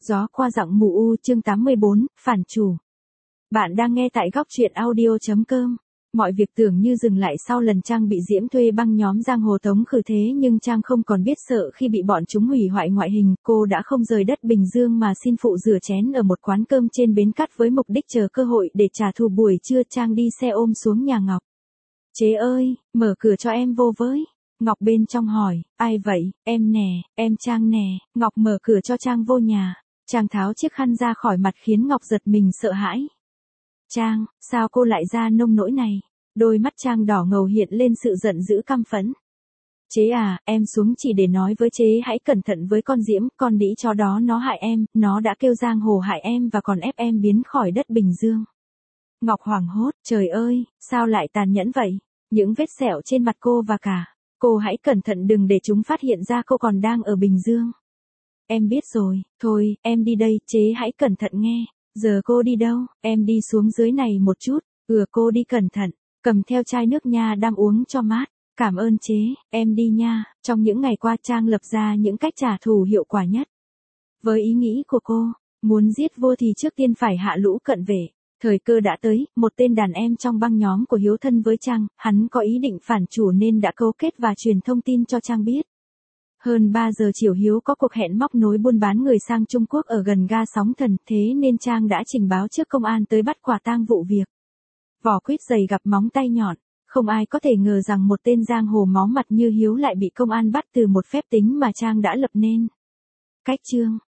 Gió qua giọng mù u chương 84, phản chủ. Bạn đang nghe tại góc truyện audio.com. Mọi việc tưởng như dừng lại sau lần Trang bị Diễm thuê băng nhóm giang hồ tống khử thế, nhưng Trang không còn biết sợ khi bị bọn chúng hủy hoại ngoại hình. Cô đã không rời đất Bình Dương mà xin phụ rửa chén ở một quán cơm trên bến cát với mục đích chờ cơ hội để trả thù. Buổi trưa Trang đi xe ôm xuống nhà Ngọc. Chế ơi, mở cửa cho em vô với. Ngọc bên trong hỏi, ai vậy? Em nè, em Trang nè. Ngọc mở cửa cho Trang vô nhà. Trang tháo chiếc khăn ra khỏi mặt khiến Ngọc giật mình sợ hãi. Trang, sao cô lại ra nông nỗi này? Đôi mắt Trang đỏ ngầu hiện lên sự giận dữ căm phẫn. Chế à, em xuống chỉ để nói với chế hãy cẩn thận với con Diễm, con đĩ chó đó nó hại em, nó đã kêu giang hồ hại em và còn ép em biến khỏi đất Bình Dương. Ngọc hoảng hốt, trời ơi, sao lại tàn nhẫn vậy? Những vết sẹo trên mặt cô và cả. Cô hãy cẩn thận đừng để chúng phát hiện ra cô còn đang ở Bình Dương. Em biết rồi, thôi, em đi đây, chế hãy cẩn thận nghe. Giờ cô đi đâu? Em đi xuống dưới này một chút. Cô đi cẩn thận, cầm theo chai nước nha đam uống cho mát. Cảm ơn chế, em đi nha. Trong những ngày qua Trang lập ra những cách trả thù hiệu quả nhất. Với ý nghĩ của cô, muốn giết vua thì trước tiên phải hạ lũ cận vệ. Thời cơ đã tới, một tên đàn em trong băng nhóm của Hiếu thân với Trang, hắn có ý định phản chủ nên đã cấu kết và truyền thông tin cho Trang biết. Hơn 3 giờ chiều Hiếu có cuộc hẹn móc nối buôn bán người sang Trung Quốc ở gần ga Sóng Thần, thế nên Trang đã trình báo trước công an tới bắt quả tang vụ việc. Vỏ quýt dày gặp móng tay nhọn, không ai có thể ngờ rằng một tên giang hồ máu mặt như Hiếu lại bị công an bắt từ một phép tính mà Trang đã lập nên. Cách chương